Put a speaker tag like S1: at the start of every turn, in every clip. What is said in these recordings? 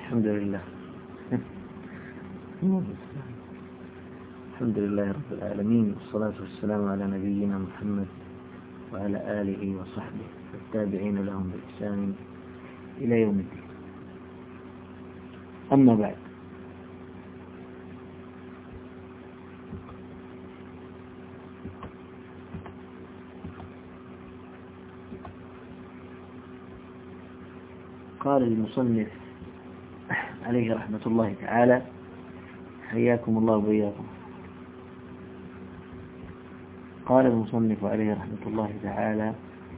S1: الحمد لله. الحمد لله رب العالمين، والصلاة والسلام على نبينا محمد وعلى آله وصحبه والتابعين لهم بإحسان إلى يوم الدين. أما بعد، قال المصنف عليه رحمة الله تعالى: حياكم الله وبياكم. قال المصنف عليه رحمة الله تعالى: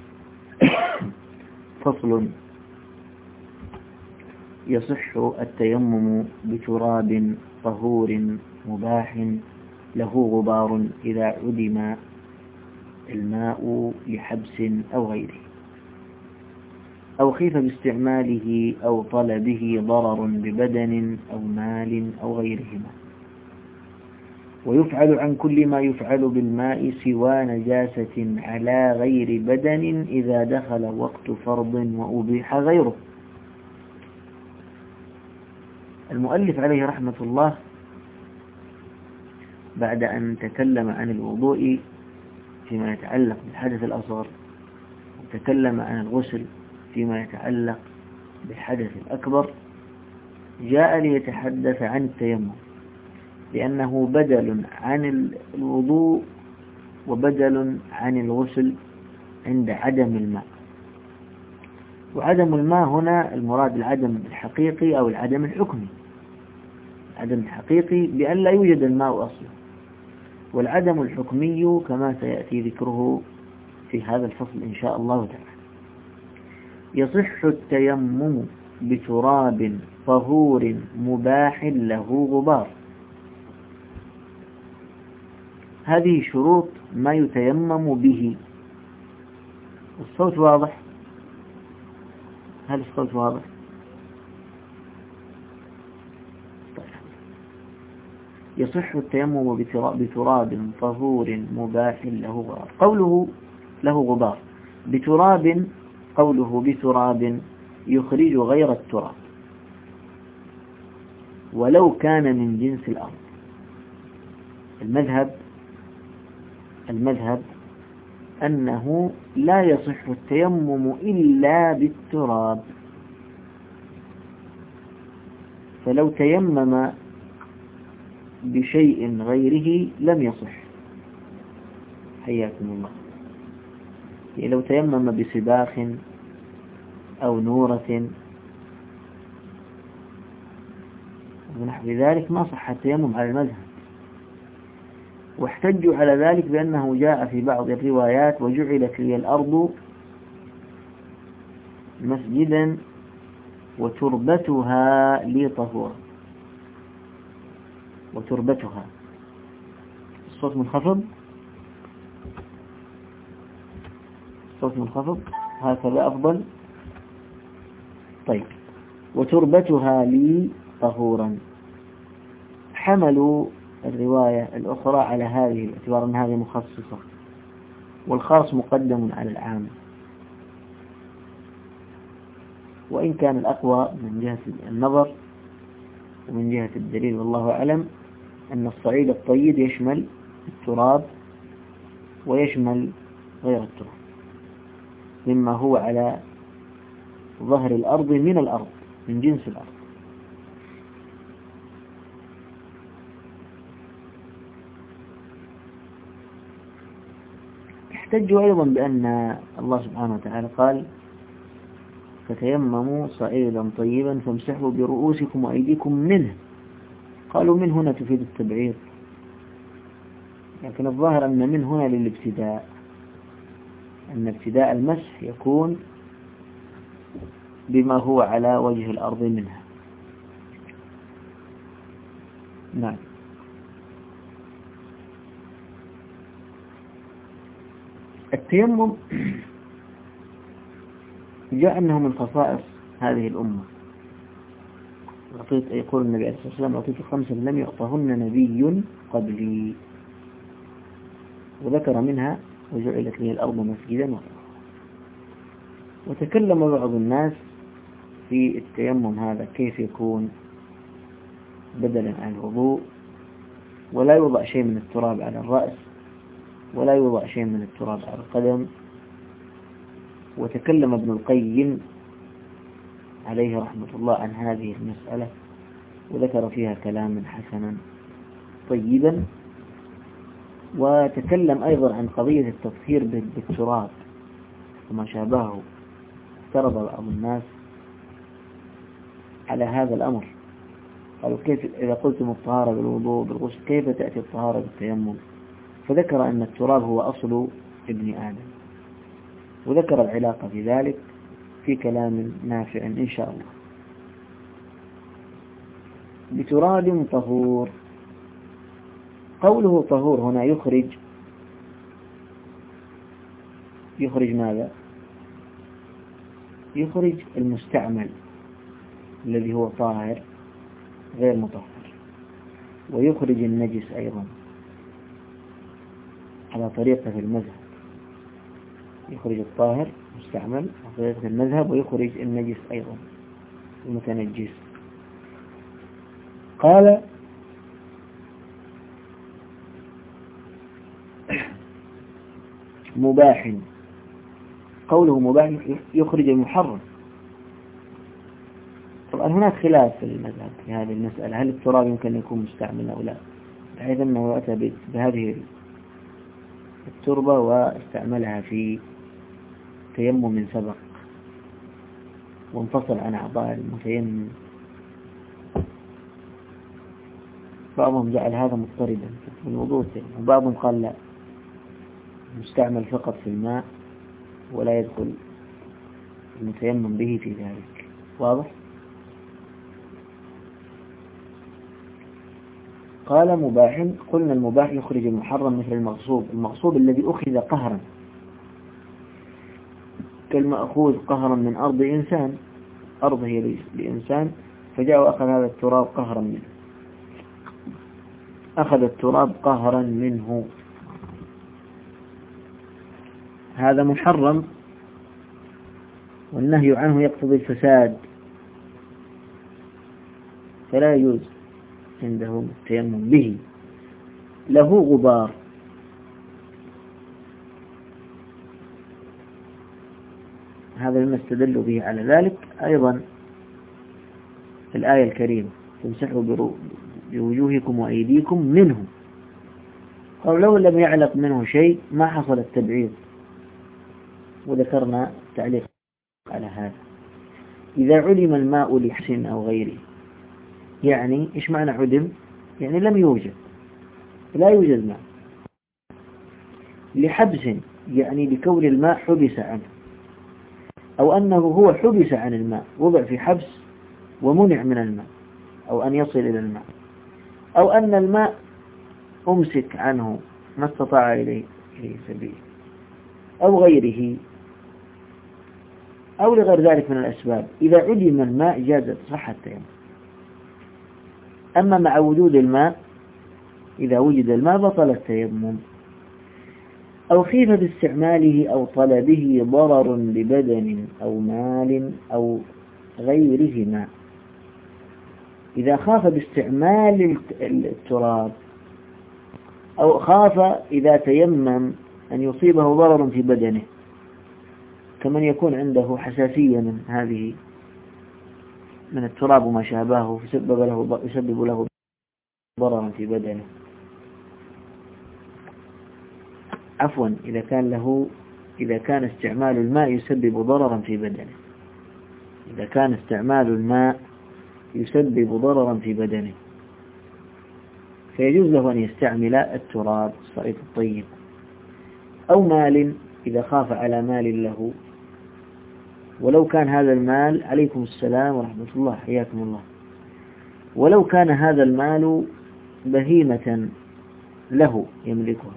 S1: فصل: يصح التيمم بتراب طهور مباح له غبار إذا عدم الماء لحبس أو غيره، أو خيف باستعماله أو طلبه ضرر ببدن أو مال أو غيرهما. ويفعل عن كل ما يفعل بالماء سوى نجاسة على غير بدن إذا دخل وقت فرض وأبيح غيره. المؤلف عليه رحمة الله بعد أن تكلم عن الوضوء فيما يتعلق بالحدث الأصغر، وتكلم عن الغسل فيما يتعلق بالحدث الأكبر، جاء ليتحدث عن التيمم، لأنه بدل عن الوضوء وبدل عن الغسل عند عدم الماء. وعدم الماء هنا المراد العدم الحقيقي أو العدم الحكمي. العدم الحقيقي بأن لا يوجد الماء أصلا، والعدم الحكمي كما سيأتي ذكره في هذا الفصل إن شاء الله تعالى. يصح التيمم بتراب طهور مباح له غبار. هذه شروط ما يتيمم به. الصوت واضح؟ هل الصوت واضح؟ طيب. يصح التيمم بتراب طهور مباح له غبار. قوله له غبار بتراب، قوله بتراب يخرج غير التراب ولو كان من جنس الأرض. المذهب أنه لا يصح التيمم إلا بالتراب، فلو تيمم بشيء غيره لم يصح. حياكم الله. يعني لو تيمم بسباخ أو نورة ونحو ذلك ما صح التيمم على المذهب. واحتجوا على ذلك بأنه جاء في بعض الروايات: وجعلت لي الأرض مسجدا وتربتها لي طهورا. وتربتها، الصوت منخفض، الصوت منخفض، هكذا أفضل. طيب. وتربتها لي طهورا. حملوا الرواية الأخرى على هذه باعتبار أن هذه مخصصة، والخاص مقدم على العام. وإن كان الأقوى من جهة النظر ومن جهة الدليل والله أعلم أن الصعيد الطيب يشمل التراب ويشمل غير التراب مما هو على ظهر الأرض من الأرض، من جنس الأرض. احتجوا أيضا بأن الله سبحانه وتعالى قال: فتيمموا صعيدا طيبا فامسحوا برؤوسكم وأيديكم منه. قالوا من هنا تفيد التبعيض، لكن الظاهر أن من هنا للابتداء، أن ابتداء المسح يكون بما هو على وجه الأرض منها. نعم. التيمم جاء أنه من خصائص هذه الأمة. يقول النبي عليه الصلاة والسلام: أعطيت 5 لم يعطهن نبي قبلي، وذكر منها: وجعلت لي الأرض مسجدا وطهورا. وتكلم بعض الناس في التيمم هذا كيف يكون بدلا عن الوضوء، ولا يوضع شيء من التراب على الرأس ولا يوضع شيء من التراب على القدم. وتكلم ابن القيم عليه رحمة الله عن هذه المسألة وذكر فيها كلاما حسنا طيبا، وتكلم أيضا عن قضية التطهير بالتراب وما شابهه. اعترض بعض الناس على هذا الأمر، قالوا كيف إذا قلتم الطهارة بالوضوء بالغسل كيف تأتي الطهارة بالتيمم؟ فذكر أن التراب هو أصل ابن آدم، وذكر العلاقة في ذلك في كلام نافع إن شاء الله. بتراب طهور، قوله طهور هنا يخرج ماذا؟ يخرج المستعمل الذي هو طاهر غير مطهر، ويخرج النجس أيضا على طريقة في المذهب، يخرج الطاهر مستعمل على طريقة المذهب، ويخرج النجس أيضا المتنجس. قال مباح، قوله مباح يخرج المحرم. طبعا هناك خلاف في المذهب في هذه المسألة، هل التراب يمكن أن يكون مستعمل أو لا، بحيث أنه أتى بهذه التربة واستعملها في تيمم سبق وانفصل عن أعضاء المتيمم. بعضهم جعل هذا مضطردا في الوضوء، وبعضهم قال لا، مستعمل فقط في الماء ولا يدخل المتيمم به في ذلك. واضح؟ قال مباح، قلنا المباح يخرج المحرم مثل المغصوب الذي أخذ قهرا، كالمأخوذ قهرا من أرض إنسان، أرض هي لإنسان فجاء وأخذ هذا التراب قهرا منه، أخذ التراب قهرا منه، هذا محرم، والنهي عنه يقتضي الفساد، فلا يجوز عنده التيمم به. له غبار، هذا مما استدلوا به على ذلك أيضا في الآية الكريمة تمسحوا بوجوهكم وأيديكم منه. قالوا لو لم يعلق منه شيء ما حصل التبعيض، وذكرنا تعليق على هذا. إذا علم الماء لحسن أو غيره، يعني إيش معنى عدم؟ يعني لم يوجد، لا يوجد ماء. لحبس يعني لكون الماء حبس عنه، أو أنه هو حبس عن الماء، وضع في حبس ومنع من الماء أو أن يصل إلى الماء، أو أن الماء أمسك عنه ما استطاع إليه سبيل، أو غيره، أو لغير ذلك من الأسباب. إذا علم الماء جازت صحة التيمم. أما مع وجود الماء، إذا وجد الماء بطل التيمم. أو خيف باستعماله أو طلبه ضرر لبدن أو مال أو غيرهما. إذا خاف باستعمال التراب، أو خاف إذا تيمم أن يصيبه ضرر في بدنه، كمن يكون عنده حساسية من التراب وما شابهه يسبب له ضررا في بدنه. عفوا، إذا كان استعمال الماء يسبب ضررا في بدنه، إذا كان استعمال الماء يسبب ضررا في بدنه فيجوز له أن يستعمل التراب الصعيد الطيب. أو مال، إذا خاف على مال له، ولو كان هذا المال، عليكم السلام ورحمة الله حياكم الله، ولو كان هذا المال بهيمة له يملكها،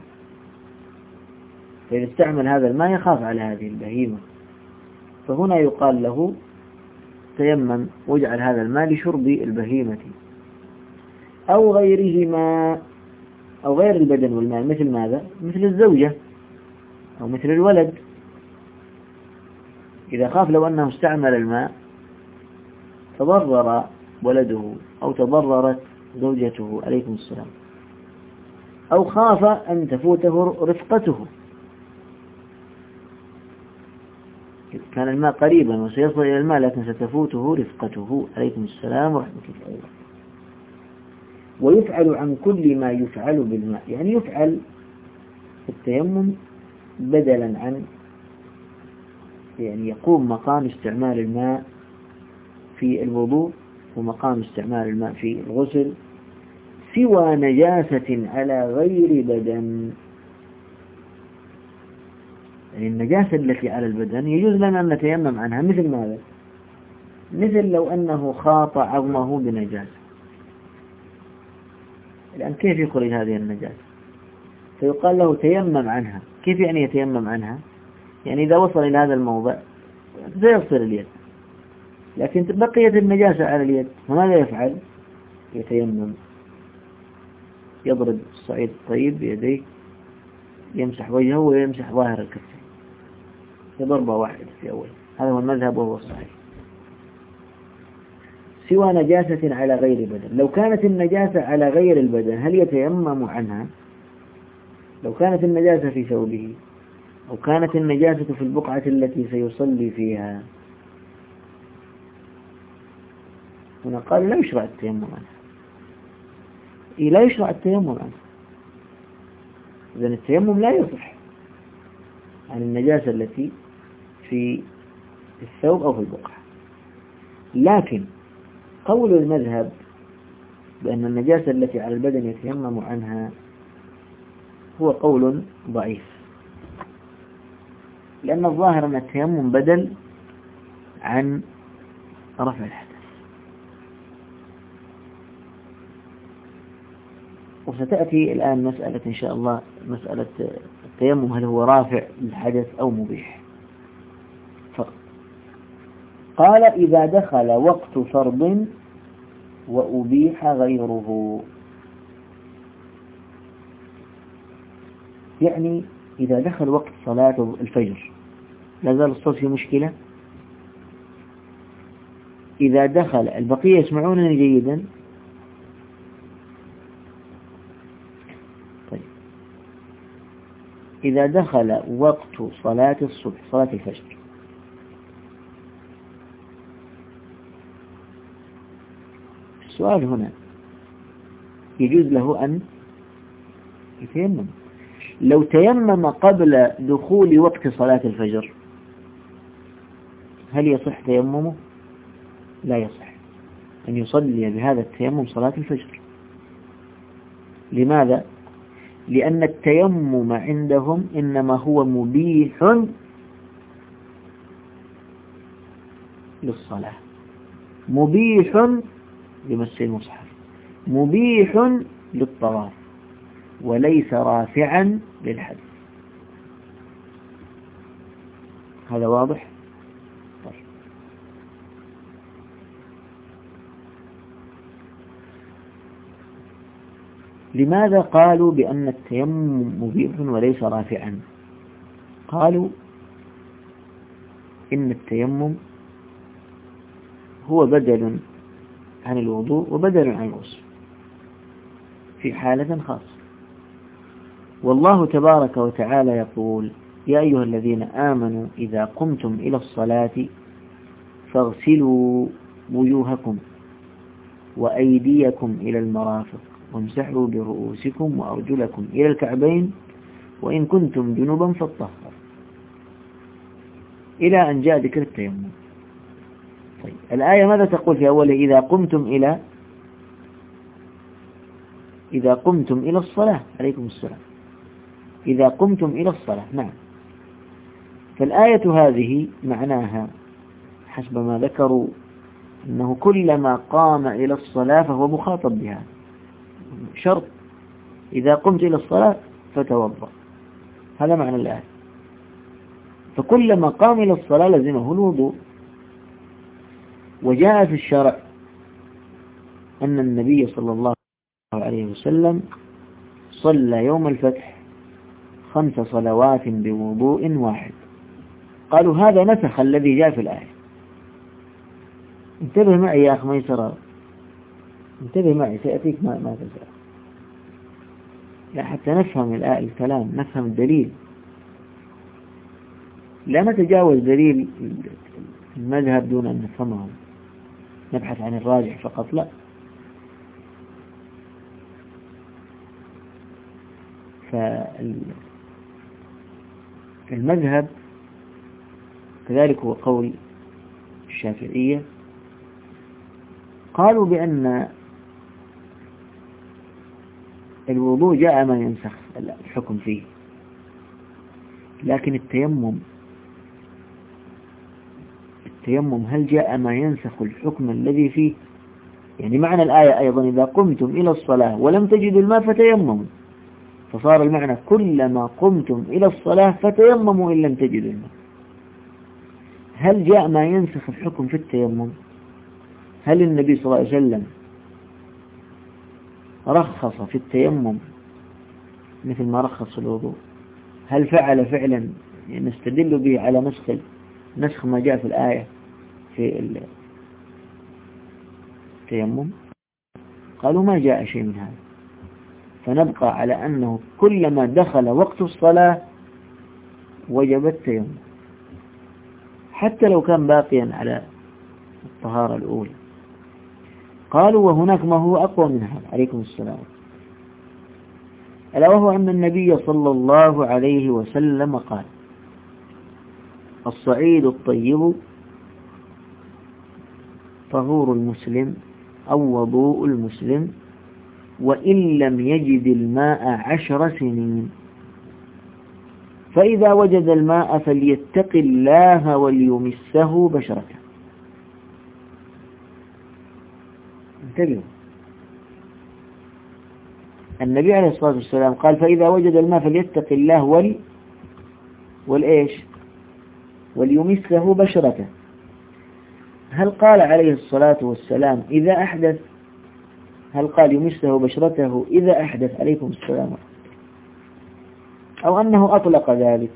S1: فإذا استعمل هذا الماء يخاف على هذه البهيمة، فهنا يقال له تيمم واجعل هذا الماء لشرب البهيمة. أو غيرهما، أو غير البدن والمال، مثل ماذا؟ مثل الزوجة أو مثل الولد. إذا خاف لو أنه استعمل الماء تضرر ولده أو تضررت زوجته عليكم السلام، أو خاف أن تفوته رفقته، كان الماء قريبا وسيصل إلى الماء لكن ستفوته رفقته عليكم السلام ورحمة الله. ويفعل عن كل ما يفعل بالماء، يعني يفعل التيمم بدلا عن، يعني يقوم مقام استعمال الماء في الوضوء ومقام استعمال الماء في الغسل، سوى نجاسة على غير بدن. يعني النجاسة التي على البدن يجوز لنا أن نتيمم عنها، مثل ماذا؟ مثل لو أنه خاط عظمه بنجاسة، الآن كيف يخرج هذه النجاسة؟ فيقال له تيمم عنها. كيف يعني يتيمم عنها؟ يعني إذا وصل إلى هذا الموضع سيغسل اليد، لكن بقيت النجاسة على اليد، فماذا يفعل؟ يتيمم، يضرب الصعيد الطيب بيديه، يمسح وجهه ويمسح ظاهر الكفين، ضربة واحدة في أول. هذا هو المذهب وهو الصحيح. سوى نجاسة على غير بدن. لو كانت النجاسة على غير البدن هل يتيمم عنها؟ لو كانت النجاسة في ثوبه أو كانت النجاسة في البقعة التي سيصلي فيها، هنا قال لا يشرع التيمم عنها. لا يشرع التيمم عنها، إذن التيمم لا يصح عن النجاسة التي في الثوب أو في البقعة. لكن قول المذهب بأن النجاسة التي على البدن يتيمم عنها هو قول ضعيف، لأن الظاهر أن التيمم بدل عن رفع الحدث. وستأتي الآن مسألة إن شاء الله، مسألة التيمم هل هو رافع للحدث أو مبيح فقط. قال إذا دخل وقت فرض وأبيح غيره، يعني إذا دخل وقت صلاة الفجر لا زال الصوت في مشكلة. إذا دخل البقية يسمعونني جيدا؟ طيب. إذا دخل وقت صلاة الصبح، صلاة الفجر، السؤال هنا يجوز له أن يتيمم. لو تيمم قبل دخول وقت صلاة الفجر هل يصح تيممه؟ لا يصح أن يصلي بهذا التيمم صلاة الفجر. لماذا؟ لأن التيمم عندهم إنما هو مبيح للصلاة، مبيح لمس المصحف، مبيح للطواف، وليس رافعا للحدث. هذا واضح؟ طيب. لماذا قالوا بأن التيمم مبيح وليس رافعا؟ قالوا إن التيمم هو بدل عن الوضوء وبدل عن الغسل في حالة خاصة. والله تبارك وتعالى يقول: يا أيها الذين آمنوا إذا قمتم إلى الصلاة فاغسلوا وجوهكم وأيديكم إلى المرافق وامسحوا برؤوسكم وأرجلكم إلى الكعبين وإن كنتم جنبا فاطهروا، إلى أن جاء ذكر التيمم. طيب، الآية ماذا تقول في أوله؟ إذا قمتم إلى الصلاة، عليكم السلام، إذا قمتم إلى الصلاة. نعم، فالآية هذه معناها حسب ما ذكروا أنه كلما قام إلى الصلاة فهو مخاطب بها، شرط إذا قمت إلى الصلاة فتوضأ، هذا معنى الآية. فكلما قام إلى الصلاة لزمه الوضوء. وجاء في الشرع أن النبي صلى الله عليه وسلم صلى يوم الفتح 5 صلوات بوضوء واحد. قالوا هذا نسخ الذي جاء في الآية، انتبه معي يا أخ ميسرة، انتبه معي سيأتيك ما تسأل، لا حتى نفهم الكلام، نفهم الدليل، لا نتجاوز دليل المذهب دون أن نفهمه، نبحث عن الراجح فقط، لا. فالمذهب كذلك هو قول الشافعية، قالوا بأن الوضوء جاء ما ينسخ الحكم فيه، لكن التيمم هل جاء ما ينسخ الحكم الذي فيه؟ يعني معنى الآية أيضا إذا قمتم إلى الصلاة ولم تجدوا الماء فتيمموا، فصار المعنى كلما قمتم إلى الصلاة فتيمموا إن لم تجدوا الماء. هل جاء ما ينسخ الحكم في التيمم؟ هل النبي صلى الله عليه وسلم رخص في التيمم مثل ما رخص في الوضوء؟ هل فعل فعلا نستدل به على نسخ ما جاء في الآية في التيمم؟ قالوا ما جاء شيء من هذا، فنبقى على أنه كلما دخل وقت الصلاة وجب التيمم حتى لو كان باقيا على الطهارة الأولى. قالوا وهناك ما هو أقوى من هذا، عليكم السلام، ألا وهو أن النبي صلى الله عليه وسلم قال الصعيد الطيب طهور المسلم أو وضوء المسلم وإن لم يجد الماء 10 سنين، فإذا وجد الماء فليتق الله وليمسه بشرته. انتبهوا، النبي عليه الصلاة والسلام قال فإذا وجد الماء فليتق الله وليمسه بشرته. هل قال عليه الصلاة والسلام إذا أحدث؟ هل قال يمسه بشرته إذا أحدث؟ عليكم السلام، أو أنه أطلق ذلك؟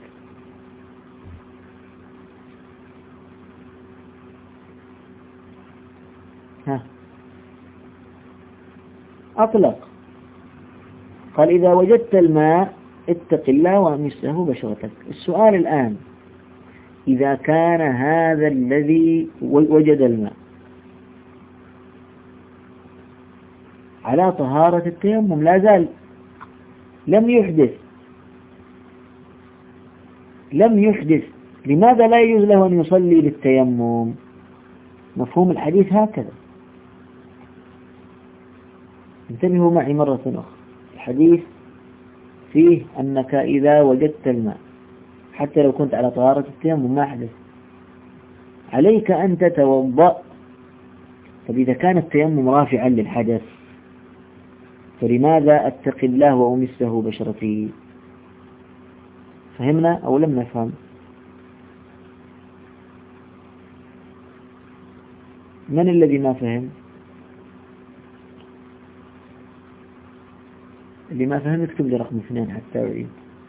S1: أطلق، قال إذا وجدت الماء اتق الله ومسه بشرتك. السؤال الآن، إذا كان هذا الذي وجد الماء على طهارة التيمم لا زال لم يحدث، لماذا لا يجوز له أن يصلي بالتيمم؟ مفهوم الحديث هكذا، انتبهوا معي مرة أخرى، الحديث فيه أنك إذا وجدت الماء حتى لو كنت على طهارة التيمم ما حدث عليك أن تتوضأ. طب إذا كان التيمم رافعا للحدث فلماذا أتق الله وأمسه بشرتي؟ فهمنا أو لم نفهم؟ من الذي ما فهم؟ اللي ما فهم يكتب لي رقم 2 حتى أعيد.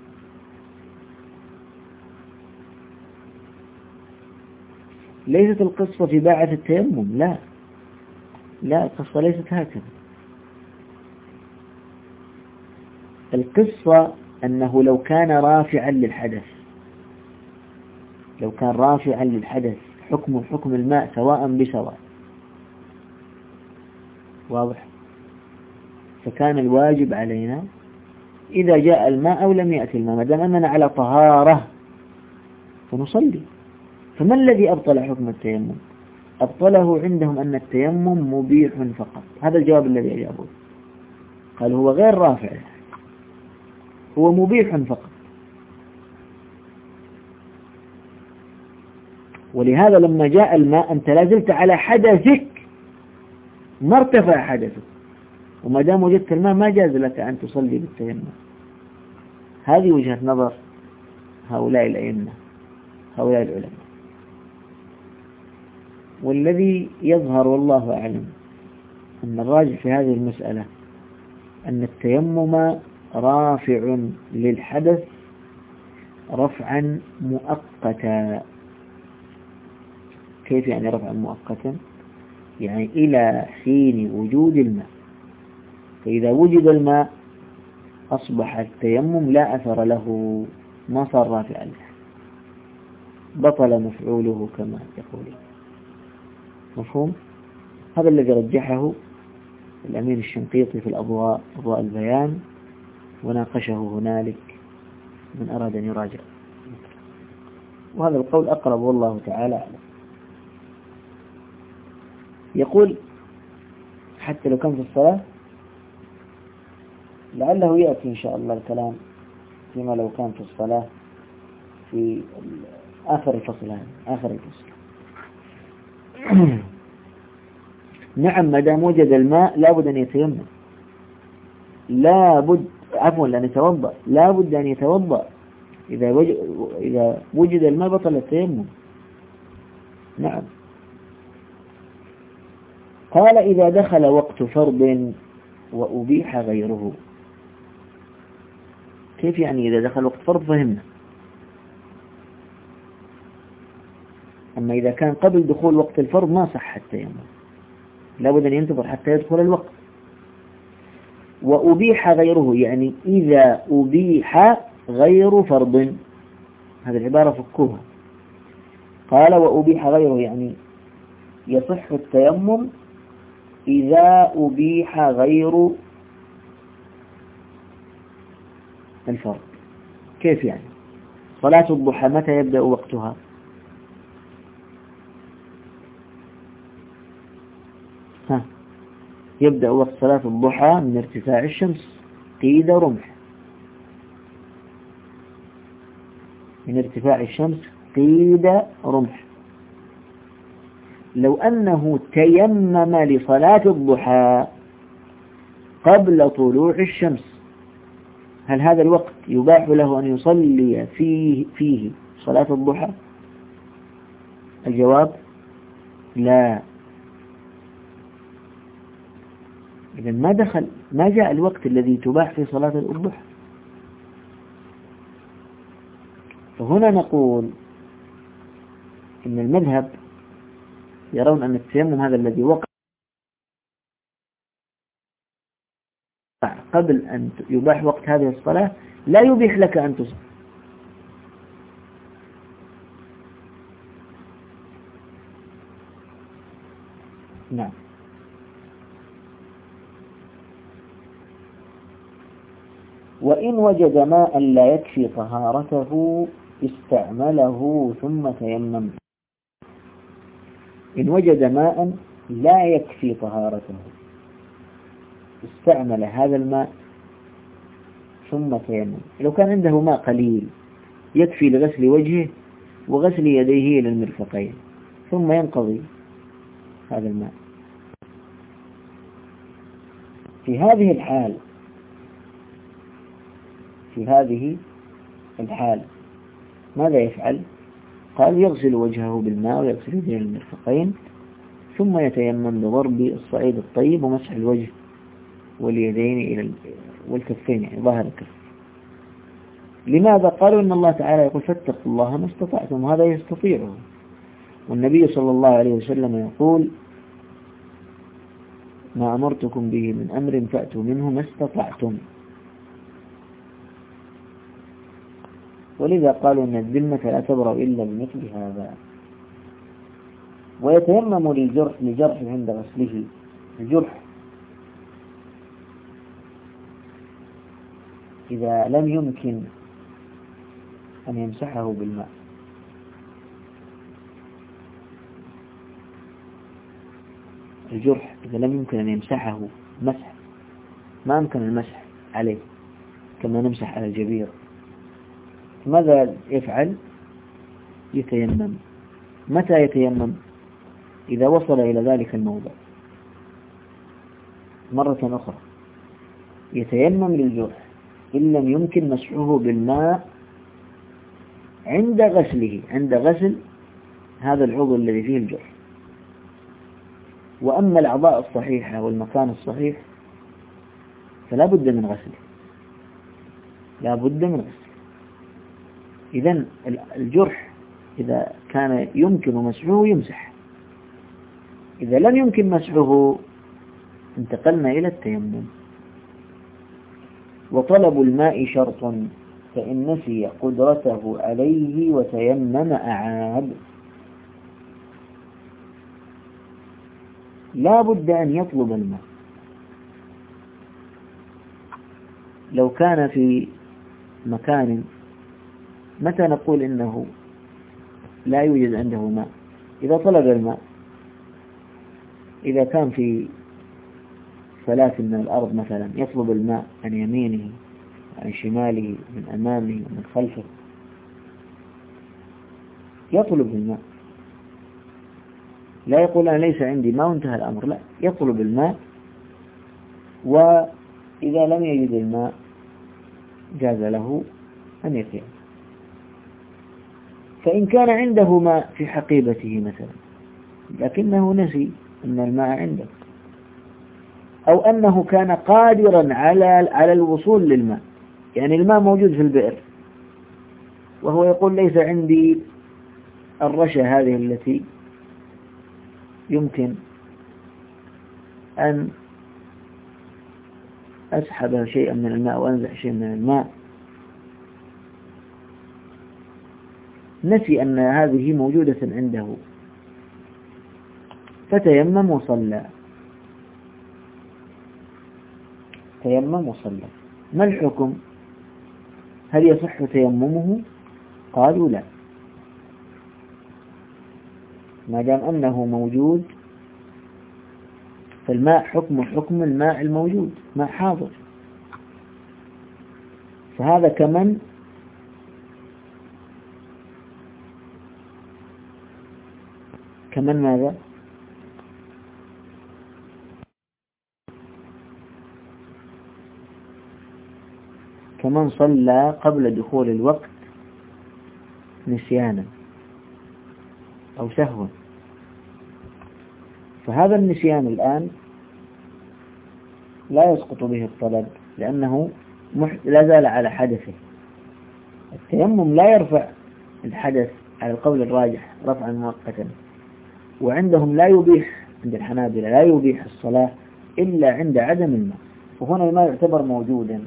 S1: ليست القصة في باعة التيمم، لا القصة ليست هكذا. القصة أنه لو كان رافعا للحدث حكم الماء سواء بسواء، واضح؟ فكان الواجب علينا إذا جاء الماء أو لم يأتي الماء ما دام أننا على طهارة فنصلي. فما الذي أبطل حكم التيمم؟ أبطله عندهم أن التيمم مبيح فقط. هذا الجواب الذي أجابه، قال هو غير رافع، هو مبيح فقط. ولهذا لما جاء الماء أنت لازلت على حدثك، ما ارتفع حدثك، وما دام وجدت الماء ما جاز لك أن تصلي بالتيمم. هذه وجهة نظر هؤلاء الأئمة، هؤلاء العلماء. والذي يظهر والله أعلم أن الراجح في هذه المسألة أن التيمم رافع للحدث رفعا مؤقتا. كيف يعني رفعا مؤقتا؟ يعني إلى حين وجود الماء. فإذا وجد الماء أصبح التيمم لا أثر له، ما صار رافعا له، بطل مفعوله كما يقولون. مفهوم؟ هذا الذي رجحه الأمين الشنقيطي في الأضواء، أضواء البيان، وناقشه هنالك من أراد أن يراجع. وهذا القول أقرب والله تعالى أعلم. يقول حتى لو كان في الصلاة، لعله يأتي إن شاء الله الكلام فيما لو كان في الصلاة في آخر الفصل هذا، آخر الفصل. نعم، ما دام وجد الماء لابد أن يتيمم، لابد أن يتوضأ، لابد أن يتوضأ. إذا وجد الماء بطل التيمم. نعم. قال إذا دخل وقت فرض وأبيح غيره. كيف يعني إذا دخل وقت فرض؟ فهمنا. أما إذا كان قبل دخول وقت الفرض ما صح التيمم، لابد أن ينتظر حتى يدخل الوقت. وأبيح غيره يعني إذا أبيح غير فرض، هذه العبارة فكوها. قال وأبيح غيره يعني يصح التيمم إذا أبيح غير الفرض. كيف يعني؟ صلاة الضحى متى يبدأ وقتها؟ يبدأ وقت صلاة الضحى من ارتفاع الشمس قيد رمح، من ارتفاع الشمس قيد رمح. لو أنه تيمم لصلاة الضحى قبل طلوع الشمس، هل هذا الوقت يباح له أن يصلي فيه صلاة الضحى؟ الجواب لا. إذا ما جاء الوقت الذي تباح في صلاة الضحى. فهنا نقول إن المذهب يرون أن التيمم هذا الذي وقع قبل أن يباح وقت هذه الصلاة لا يبيح لك أن تصلي. نعم. وإن وجد ماء لا يكفي طهارته استعمله ثم تيمم. إن وجد ماء لا يكفي طهارته استعمل هذا الماء ثم تيمم. لو كان عنده ماء قليل يكفي لغسل وجهه وغسل يديه إلى المرفقين ثم ينقضي هذا الماء، في هذه الحال ماذا يفعل؟ قال يغسل وجهه بالماء ويغسل يديه إلى المرفقين ثم يتيمم بضرب الصعيد الطيب ومسح الوجه واليدين والكفين، يعني ظاهر الكف. لماذا؟ قالوا إن الله تعالى يقول فاتقوا الله ما استطعتم، وهذا يستطيعه. والنبي صلى الله عليه وسلم يقول ما أمرتكم به من أمر فأتوا منه ما استطعتم. ولذا قالوا أن الذمة لا تبرأ إلا بمثل هذا. ويتيمم لجرح عند غسله. الجرح إذا لم يمكن أن يمسحه بالماء، الجرح إذا لم يمكن أن يمسحه مسح، ما أمكن المسح عليه كما نمسح على الجبير، ماذا يفعل؟ يتيمم. متى يتيمم؟ إذا وصل إلى ذلك الموضع مرة أخرى يتيمم للجرح إن لم يمكن مسحه بالماء عند غسله، عند غسل هذا العضو الذي فيه الجرح. وأما الأعضاء الصحيحة والمكان الصحيح فلا بد من غسله، لا بد من غسله. إذن الجرح إذا كان يمكن مسحه يمسح، إذا لم يمكن مسحه انتقلنا إلى التيمم. وطلب الماء شرط، فإن نسي قدرته عليه وتيمم أعاد. لا بد أن يطلب الماء. لو كان في مكان، متى نقول إنه لا يوجد عنده ماء؟ إذا طلب الماء. إذا كان في ثلاث من الأرض مثلا يطلب الماء عن يمينه عن شماله من أمامه ومن خلفه، يطلب الماء، لا يقول أنا ليس عندي ماء وانتهى الأمر، لا، يطلب الماء. وإذا لم يجد الماء جاز له أن يتيمم. فإن كان عنده ماء في حقيبته مثلا لكنه نسي أن الماء عنده، أو أنه كان قادرا على الوصول للماء، يعني الماء موجود في البئر وهو يقول ليس عندي الرشة هذه التي يمكن أن أسحب شيئا من الماء وأنزع شيئا من الماء، نسي أن هذه موجودة عنده فتيمم وصلى. تيمم وصلى. ما الحكم؟ هل يصح تيممه؟ قالوا لا، ما دام أنه موجود فالماء حكم الماء الموجود، ماء حاضر. فهذا كمن ماذا؟ كمن صلى قبل دخول الوقت نسيانا أو سهوا، فهذا النسيان الآن لا يسقط به الطلب لأنه لا زال على حدثه. التيمم لا يرفع الحدث على القول الراجح رفعا مؤقتا، وعندهم لا يبيح، عند الحنابلة لا يبيح الصلاة إلا عند عدم الماء، وهنا الماء يعتبر موجودا،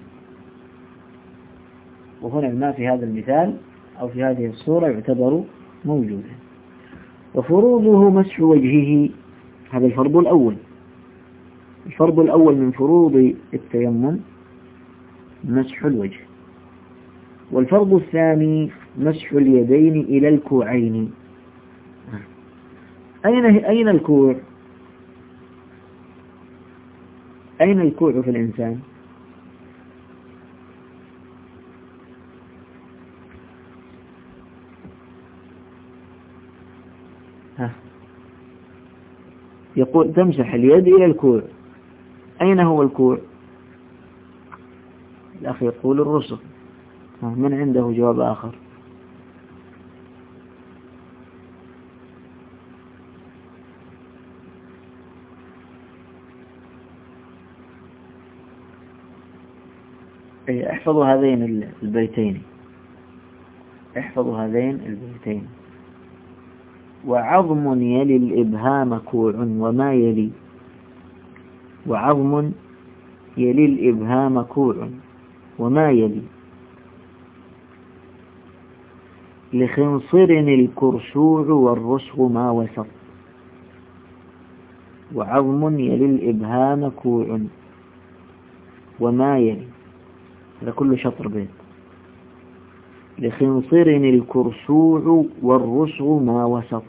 S1: وهنا الماء في هذا المثال أو في هذه الصورة يعتبر موجودا. وفروضه مسح وجهه، هذا الفرض الأول. الفرض الأول من فروض التيمم مسح الوجه. والفرض الثاني مسح اليدين إلى الكوعين. أين الكوع؟ أين الكوع في الإنسان؟ يقول تمسح اليد إلى الكوع. أين هو الكوع؟ الأخ يقول الرسغ. من عنده جواب آخر؟ احفظوا هذين البيتين، احفظوا هذين البيتين. وعظم يلي الإبهام كوع وما يلي. وعظم يلي الإبهام كوع وما يلي. لخنصر الكرشوع والرسغ ما وسط. وعظم يلي الإبهام كوع وما يلي، هذا كله شطر بيت. لخنصر الكرشوع والرسغ ما وسط.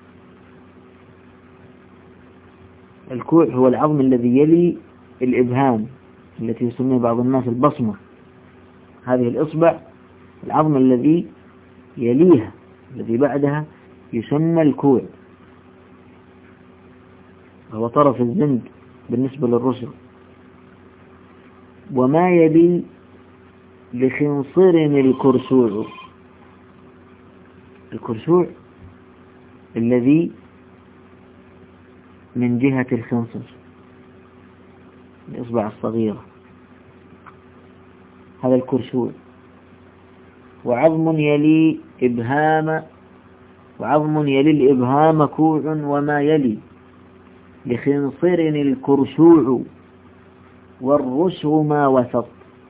S1: الكوع هو العظم الذي يلي الإبهام التي يسميه بعض الناس البصمة، هذه الإصبع، العظم الذي يليها الذي بعدها يسمى الكوع، هو طرف الزند بالنسبة للرسغ. وما يلي لخنصر الكرشوع، الكرشوع الذي من جهة الخنصر، الإصبع الصغيرة، هذا الكرشوع. وعظم يلي الإبهام كوع وما يلي. لخنصر الكرشوع والرسغ ما وسط.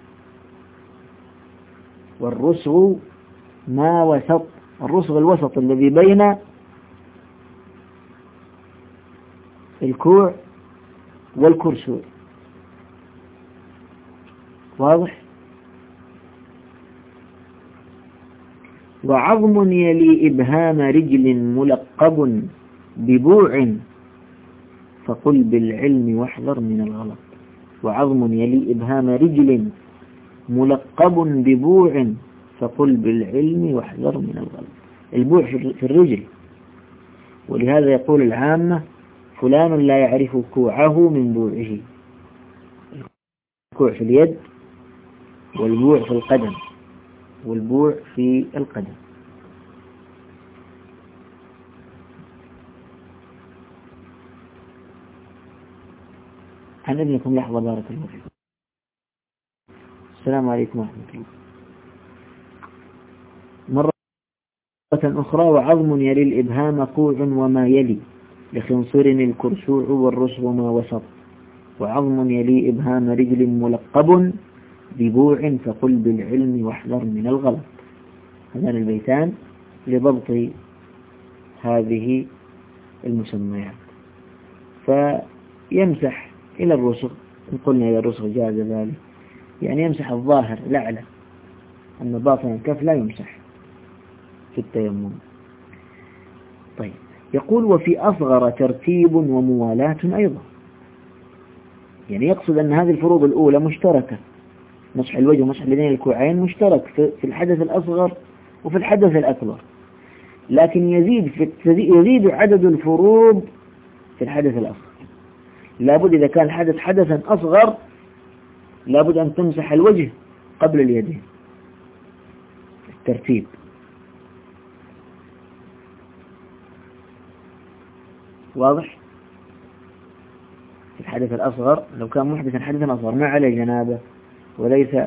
S1: والرسغ ما وسط، الرسغ الوسط الذي بين الكوع والكرشوع. واضح؟ وعظم يلي إبهام رجل ملقب ببوع فقل بالعلم واحذر من الغلط. وعظم يلي إبهام رجل ملقب ببوع فقل بالعلم واحذر من الغلط. البوع في الرجل، ولهذا يقول العامة فلان لا يعرف كوعه من بوعه. الكوع في اليد، والبوع في القدم، والبوع في القدم. عن ابنكم لحظة بارك الله فيكم. السلام عليكم ورحمة الله. مرة أخرى وعظم يلي الإبهام كوع وما يلي لخنصر الكرشوع والرسغ ما وسط. وعظم يلي إبهام رجل ملقب ببوع فقل بالعلم واحذر من الغلط. هذان البيتان لضبط هذه المسميات. فيمسح إلى الرسغ، إن قلنا إلى الرسغ جاز ذلك، يعني يمسح الظاهر الأعلى، أما باطن الكف لا يمسح في التيمم. طيب، يقول وفي أصغر ترتيب وموالاة أيضا، يعني يقصد أن هذه الفروض الأولى مشتركة، مسح الوجه ومسح اليدين الكوعين مشترك في الحدث الأصغر وفي الحدث الأكبر، لكن يزيد عدد الفروض في الحدث الأصغر. لابد إذا كان الحدث حدثا أصغر لابد أن تمسح الوجه قبل اليدين، الترتيب. واضح؟ في الحدث الأصغر لو كان محدثا حدثا أصغر ما عليه جنابة وليست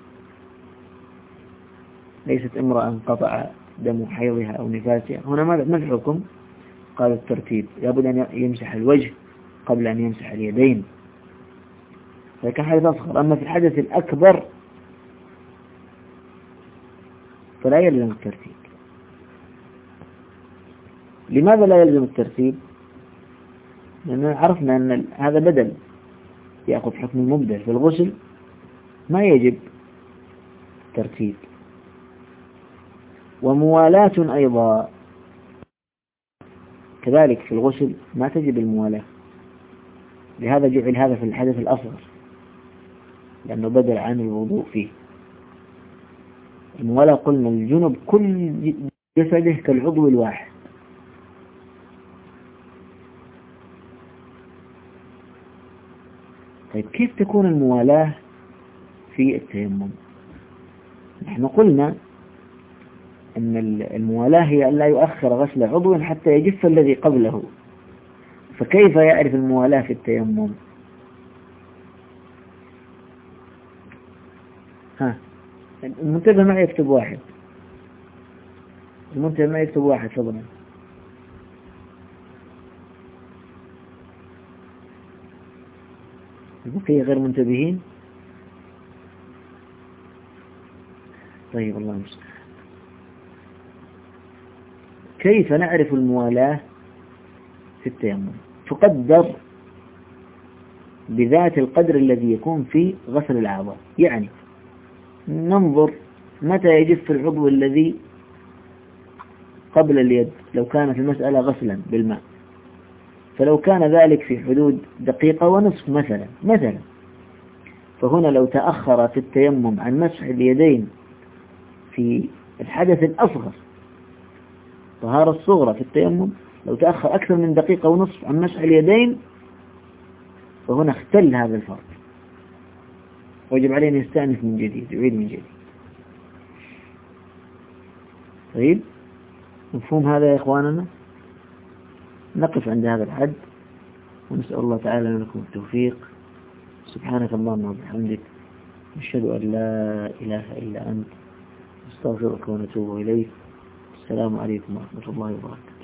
S1: امرأة انقطع دم حيضها أو نفاسها، هنا ما الحكم؟ قال الترتيب، لابد أن يمسح الوجه قبل أن يمسح اليدين، إذا كان حدث أصغر. أما في الحدث الأكبر فلا يلزم الترتيب. لماذا لا يلزم الترتيب؟ لأننا عرفنا أن هذا بدل يأخذ حكم المبدل. في الغسل ما يجب ترتيب. وموالاة أيضا كذلك في الغسل ما تجب الموالاة، لهذا جعل هذا في الحدث الأصغر لأنه بدل عن الوضوء فيه. الموالاة قلنا الجنب كل جسده كالعضو الواحد. طيب كيف تكون الموالاة في التيمم؟ نحن قلنا أن الموالاة هي أن لا يؤخر غسل عضو حتى يجف الذي قبله، فكيف يعرف الموالاة في التيمم؟ المنتبه ما يكتب واحد، المنتبه ما يكتب واحد فضلا. البقية غير منتبهين. طيب الله المستعان. كيف نعرف الموالاة في التيمم؟ تقدر بذات القدر الذي يكون في غسل الأعضاء، يعني ننظر متى يجف العضو الذي قبل اليد لو كانت المسألة غسلا بالماء، فلو كان ذلك في حدود دقيقة ونصف مثلا، فهنا لو تأخر في التيمم عن مسح اليدين في الحدث الأصغر، طهارة الصغرى في التيمم، لو تأخر أكثر من دقيقة ونصف عن مسح اليدين فهنا اختل هذا الفرق، ويجب عليه أن يستأنف من جديد، يعيد من جديد. طيب، مفهوم هذا يا إخواننا؟ نقف عند هذا الحد ونسأل الله تعالى لكم التوفيق. سبحانك اللهم وبحمدك، نشهد أن لا إله إلا أنت، نستغفرك ونتوب إليك. السلام عليكم ورحمة الله وبركاته.